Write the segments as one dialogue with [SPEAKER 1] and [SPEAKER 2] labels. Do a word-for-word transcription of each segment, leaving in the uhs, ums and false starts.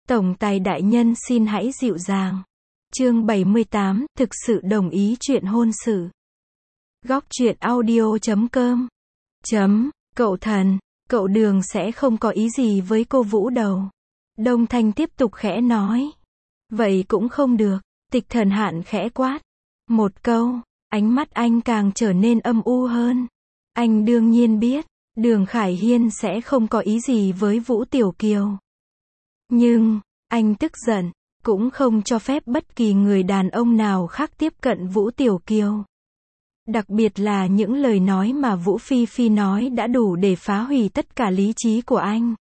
[SPEAKER 1] Tổng tài đại nhân xin hãy dịu dàng. Chương bảy mươi tám, thực sự đồng ý chuyện hôn sự. Góc truyện audio chấm com. Chấm, cậu thần, cậu Đường sẽ không có ý gì với cô Vũ đâu. Đông Thanh tiếp tục khẽ nói. Vậy cũng không được, Tịch Thần Hạn khẽ quát. Một câu, ánh mắt anh càng trở nên âm u hơn. Anh đương nhiên biết, Đường Khải Hiên sẽ không có ý gì với Vũ Tiểu Kiều. Nhưng, anh tức giận, cũng không cho phép bất kỳ người đàn ông nào khác tiếp cận Vũ Tiểu Kiều. Đặc biệt là những lời nói mà Vũ Phi Phi nói đã đủ để phá hủy tất cả lý trí của anh.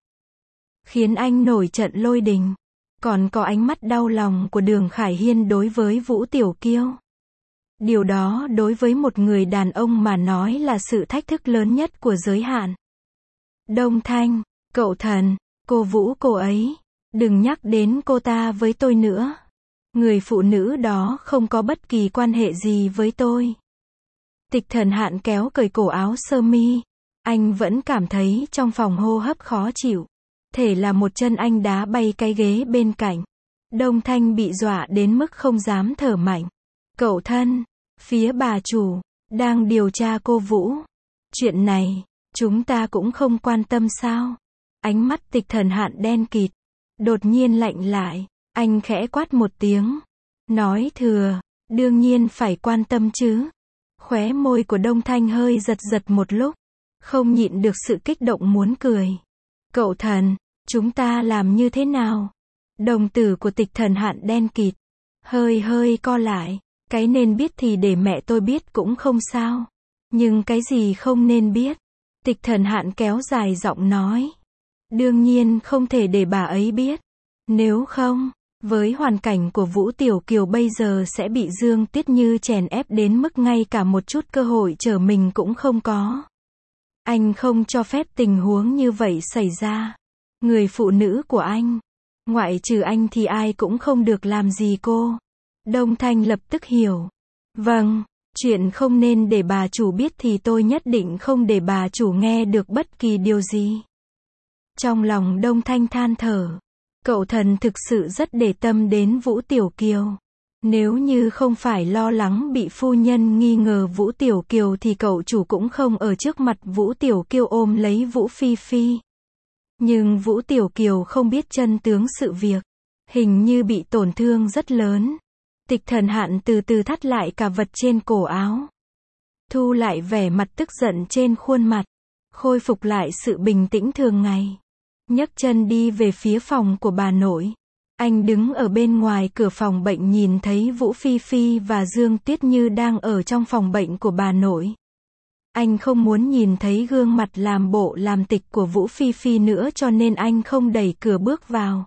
[SPEAKER 1] Khiến anh nổi trận lôi đình. Còn có ánh mắt đau lòng của Đường Khải Hiên đối với Vũ Tiểu Kiều. Điều đó đối với một người đàn ông mà nói là sự thách thức lớn nhất của giới hạn. Đông Thanh, cậu thần, cô Vũ cô ấy, đừng nhắc đến cô ta với tôi nữa. Người phụ nữ đó không có bất kỳ quan hệ gì với tôi. Tịch Thần Hạn kéo cởi cổ áo sơ mi. Anh vẫn cảm thấy trong phòng hô hấp khó chịu. Thể là một chân anh đá bay cái ghế bên cạnh. Đông Thanh bị dọa đến mức không dám thở mạnh. Cậu thân, phía bà chủ, đang điều tra cô Vũ. Chuyện này, chúng ta cũng không quan tâm sao? Ánh mắt Tịch Thần Hạn đen kịt. Đột nhiên lạnh lại, anh khẽ quát một tiếng. Nói thừa, đương nhiên phải quan tâm chứ. Khóe môi của Đông Thanh hơi giật giật một lúc. Không nhịn được sự kích động muốn cười. Cậu thần, chúng ta làm như thế nào? Đồng tử của Tịch Thần Hạn đen kịt. Hơi hơi co lại. Cái nên biết thì để mẹ tôi biết cũng không sao. Nhưng cái gì không nên biết? Tịch Thần Hạn kéo dài giọng nói. Đương nhiên không thể để bà ấy biết. Nếu không, với hoàn cảnh của Vũ Tiểu Kiều bây giờ sẽ bị Dương Tiết Như chèn ép đến mức ngay cả một chút cơ hội trở mình cũng không có. Anh không cho phép tình huống như vậy xảy ra. Người phụ nữ của anh, ngoại trừ anh thì ai cũng không được làm gì cô. Đông Thanh lập tức hiểu. Vâng, chuyện không nên để bà chủ biết thì tôi nhất định không để bà chủ nghe được bất kỳ điều gì. Trong lòng Đông Thanh than thở. Cậu thần thực sự rất để tâm đến Vũ Tiểu Kiều. Nếu như không phải lo lắng bị phu nhân nghi ngờ Vũ Tiểu Kiều thì cậu chủ cũng không ở trước mặt Vũ Tiểu Kiều ôm lấy Vũ Phi Phi. Nhưng Vũ Tiểu Kiều không biết chân tướng sự việc. Hình như bị tổn thương rất lớn. Tịch Thần Hạn từ từ thắt lại cả vật trên cổ áo. Thu lại vẻ mặt tức giận trên khuôn mặt. Khôi phục lại sự bình tĩnh thường ngày. Nhấc chân đi về phía phòng của bà nội. Anh đứng ở bên ngoài cửa phòng bệnh nhìn thấy Vũ Phi Phi và Dương Tiết Như đang ở trong phòng bệnh của bà nội. Anh không muốn nhìn thấy gương mặt làm bộ làm tịch của Vũ Phi Phi nữa cho nên anh không đẩy cửa bước vào.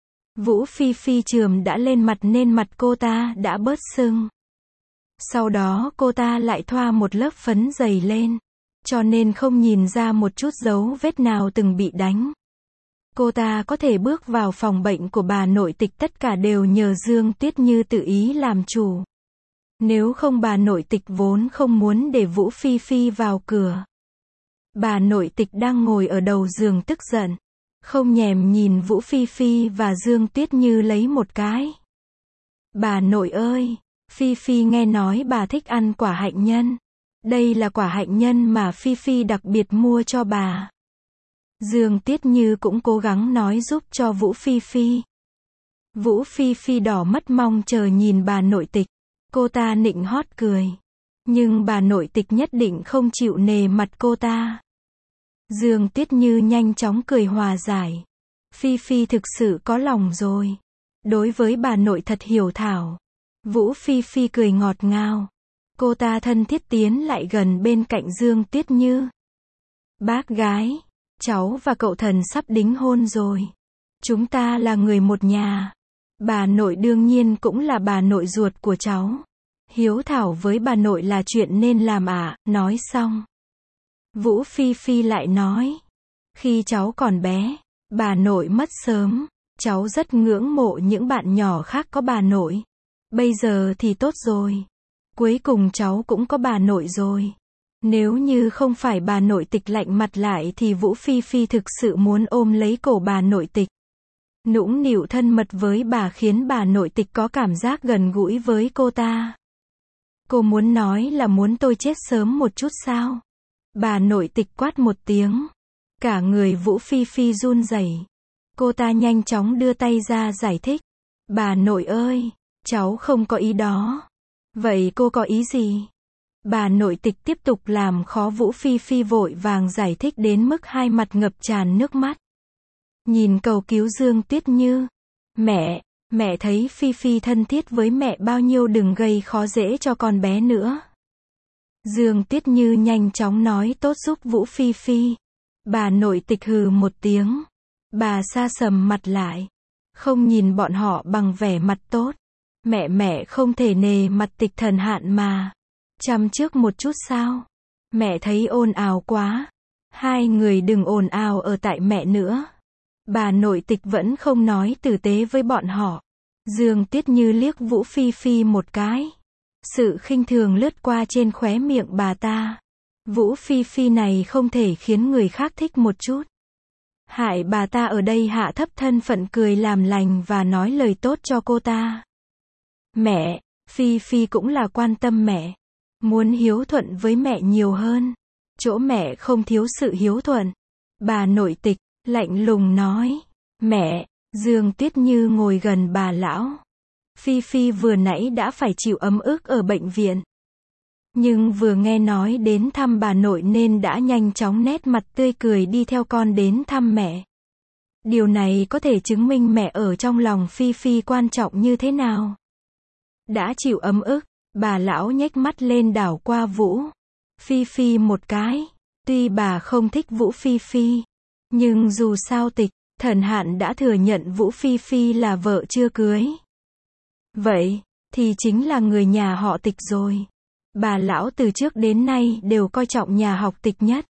[SPEAKER 1] Vũ Phi Phi chườm đã lên mặt nên mặt cô ta đã bớt sưng. Sau đó cô ta lại thoa một lớp phấn dày lên. Cho nên không nhìn ra một chút dấu vết nào từng bị đánh. Cô ta có thể bước vào phòng bệnh của bà nội Tịch tất cả đều nhờ Dương Tiết Như tự ý làm chủ. Nếu không bà nội Tịch vốn không muốn để Vũ Phi Phi vào cửa. Bà nội Tịch đang ngồi ở đầu giường tức giận. Không nhèm nhìn Vũ Phi Phi và Dương Tiết Như lấy một cái. Bà nội ơi, Phi Phi nghe nói bà thích ăn quả hạnh nhân. Đây là quả hạnh nhân mà Phi Phi đặc biệt mua cho bà. Dương Tiết Như cũng cố gắng nói giúp cho Vũ Phi Phi. Vũ Phi Phi đỏ mắt mong chờ nhìn bà nội Tịch. Cô ta nịnh hót cười. Nhưng bà nội Tịch nhất định không chịu nề mặt cô ta. Dương Tiết Như nhanh chóng cười hòa giải. Phi Phi thực sự có lòng rồi. Đối với bà nội thật hiểu thảo. Vũ Phi Phi cười ngọt ngào. Cô ta thân thiết tiến lại gần bên cạnh Dương Tiết Như. Bác gái, cháu và cậu thần sắp đính hôn rồi. Chúng ta là người một nhà. Bà nội đương nhiên cũng là bà nội ruột của cháu. Hiếu thảo với bà nội là chuyện nên làm ạ. À, nói xong. Vũ Phi Phi lại nói. Khi cháu còn bé, bà nội mất sớm. Cháu rất ngưỡng mộ những bạn nhỏ khác có bà nội. Bây giờ thì tốt rồi. Cuối cùng cháu cũng có bà nội rồi. Nếu như không phải bà nội Tịch lạnh mặt lại thì Vũ Phi Phi thực sự muốn ôm lấy cổ bà nội Tịch. nũng nịu thân mật với bà khiến bà nội tịch có cảm giác gần gũi với cô ta. Cô muốn nói là muốn tôi chết sớm một chút sao? Bà nội tịch quát một tiếng. Cả người Vũ Phi Phi run rẩy. Cô ta nhanh chóng đưa tay ra giải thích. Bà nội ơi, cháu không có ý đó. Vậy cô có ý gì? Bà nội tịch tiếp tục làm khó Vũ Phi Phi vội vàng giải thích đến mức hai mặt ngập tràn nước mắt. Nhìn cầu cứu Dương Tuyết Như. Mẹ, mẹ thấy Phi Phi thân thiết với mẹ bao nhiêu, đừng gây khó dễ cho con bé nữa. Dương Tuyết Như nhanh chóng nói tốt giúp Vũ Phi Phi. Bà nội tịch hừ một tiếng. Bà sa sầm mặt lại. Không nhìn bọn họ bằng vẻ mặt tốt. Mẹ mẹ không thể nề mặt Tịch Thần Hạn mà. Chăm trước một chút sao? Mẹ thấy ồn ào quá. Hai người đừng ồn ào ở tại mẹ nữa. Bà nội tịch vẫn không nói tử tế với bọn họ. Dương Tuyết Như liếc Vũ Phi Phi một cái. Sự khinh thường lướt qua trên khóe miệng bà ta. Vũ Phi Phi này không thể khiến người khác thích một chút. Hại bà ta ở đây hạ thấp thân phận, cười làm lành và nói lời tốt cho cô ta. Mẹ, Phi Phi cũng là quan tâm mẹ. Muốn hiếu thuận với mẹ nhiều hơn. Chỗ mẹ không thiếu sự hiếu thuận. Bà nội tịch, lạnh lùng nói. Mẹ, Dương Tuyết Như ngồi gần bà lão. Phi Phi vừa nãy đã phải chịu ấm ức ở bệnh viện. Nhưng vừa nghe nói đến thăm bà nội nên đã nhanh chóng nét mặt tươi cười đi theo con đến thăm mẹ. Điều này có thể chứng minh mẹ ở trong lòng Phi Phi quan trọng như thế nào. Đã chịu ấm ức, bà lão nhếch mắt lên đảo qua Vũ Phi Phi một cái. Tuy bà không thích Vũ Phi Phi, nhưng dù sao Tịch Thần Hạn đã thừa nhận Vũ Phi Phi là vợ chưa cưới. Vậy, thì chính là người nhà họ Tịch rồi. Bà lão từ trước đến nay đều coi trọng nhà họ Tịch nhất.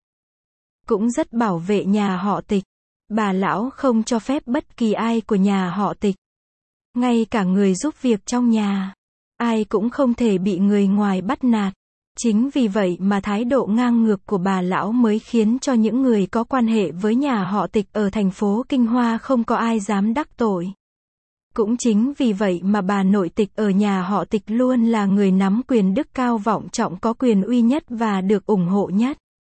[SPEAKER 1] Cũng rất bảo vệ nhà họ Tịch. Bà lão không cho phép bất kỳ ai của nhà họ Tịch. Ngay cả người giúp việc trong nhà. Ai cũng không thể bị người ngoài bắt nạt. Chính vì vậy mà thái độ ngang ngược của bà lão mới khiến cho những người có quan hệ với nhà họ Tịch ở thành phố Kinh Hoa không có ai dám đắc tội. Cũng chính vì vậy mà bà nội Tịch ở nhà họ Tịch luôn là người nắm quyền đức cao vọng trọng, có quyền uy nhất và được ủng hộ nhất.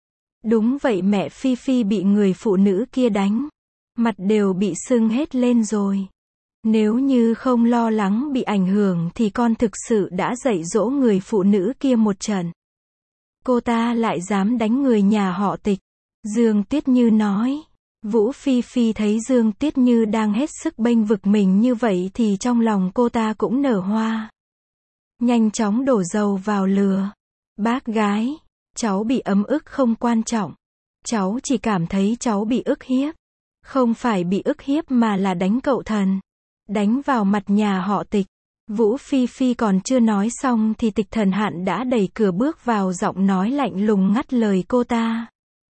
[SPEAKER 1] Đúng vậy, mẹ Phi Phi bị người phụ nữ kia đánh. Mặt đều bị sưng hết lên rồi. Nếu như không lo lắng bị ảnh hưởng thì con thực sự đã dạy dỗ người phụ nữ kia một trận. Cô ta lại dám đánh người nhà họ Tịch. Dương Tuyết Như nói. Vũ Phi Phi thấy Dương Tuyết Như đang hết sức bênh vực mình như vậy thì trong lòng cô ta cũng nở hoa. Nhanh chóng đổ dầu vào lửa. Bác gái, cháu bị ấm ức không quan trọng. Cháu chỉ cảm thấy cháu bị ức hiếp. Không phải bị ức hiếp mà là đánh cậu thần. Đánh vào mặt nhà họ Tịch. Vũ Phi Phi còn chưa nói xong thì Tịch Thần Hạn đã đẩy cửa bước vào, giọng nói lạnh lùng ngắt lời cô ta.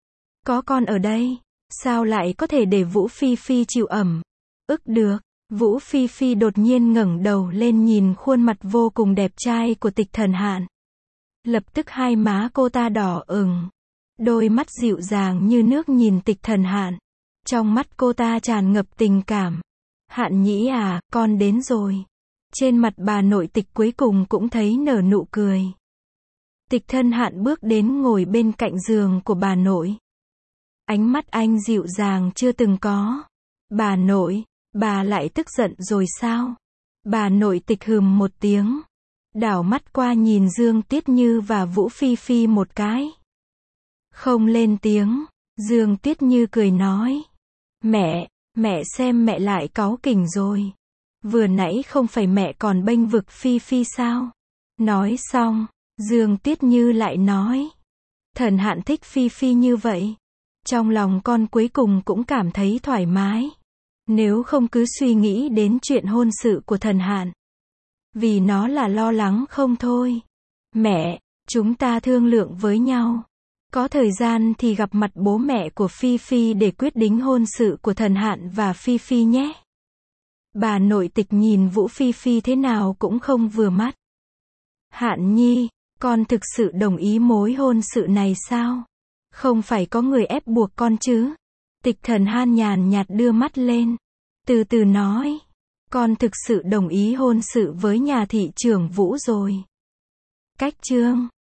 [SPEAKER 1] Có con ở đây, sao lại có thể để Vũ Phi Phi chịu ẩm ức được? Vũ Phi Phi đột nhiên ngẩng đầu lên nhìn khuôn mặt vô cùng đẹp trai của Tịch Thần Hạn. Lập tức hai má cô ta đỏ ửng. Đôi mắt dịu dàng như nước nhìn Tịch Thần Hạn. Trong mắt cô ta tràn ngập tình cảm. Hạn Nhĩ à, con đến rồi. Trên mặt bà nội Tịch cuối cùng cũng thấy nở nụ cười. Tịch Thần Hạn bước đến ngồi bên cạnh giường của bà nội. Ánh mắt anh dịu dàng chưa từng có. Bà nội, bà lại tức giận rồi sao? Bà nội Tịch hừm một tiếng. Đảo mắt qua nhìn Dương Tuyết Như và Vũ Phi Phi một cái. Không lên tiếng. Dương Tuyết Như cười nói. Mẹ, mẹ xem mẹ lại cáu kỉnh rồi. Vừa nãy không phải mẹ còn bênh vực Phi Phi sao? Nói xong, Dương Tuyết Như lại nói. Thần Hạn thích Phi Phi như vậy. Trong lòng con cuối cùng cũng cảm thấy thoải mái. Nếu không cứ suy nghĩ đến chuyện hôn sự của Thần Hạn. Vì nó là lo lắng không thôi. Mẹ, chúng ta thương lượng với nhau. Có thời gian thì gặp mặt bố mẹ của Phi Phi để quyết định hôn sự của Thần Hạn và Phi Phi nhé. Bà nội Tịch nhìn Vũ Phi Phi thế nào cũng không vừa mắt. Hạn Nhi, con thực sự đồng ý mối hôn sự này sao? Không phải có người ép buộc con chứ? Tịch Thần Hạn nhàn nhạt đưa mắt lên. từ từ nói. Con thực sự đồng ý hôn sự với nhà thị trưởng Vũ rồi. Cách chương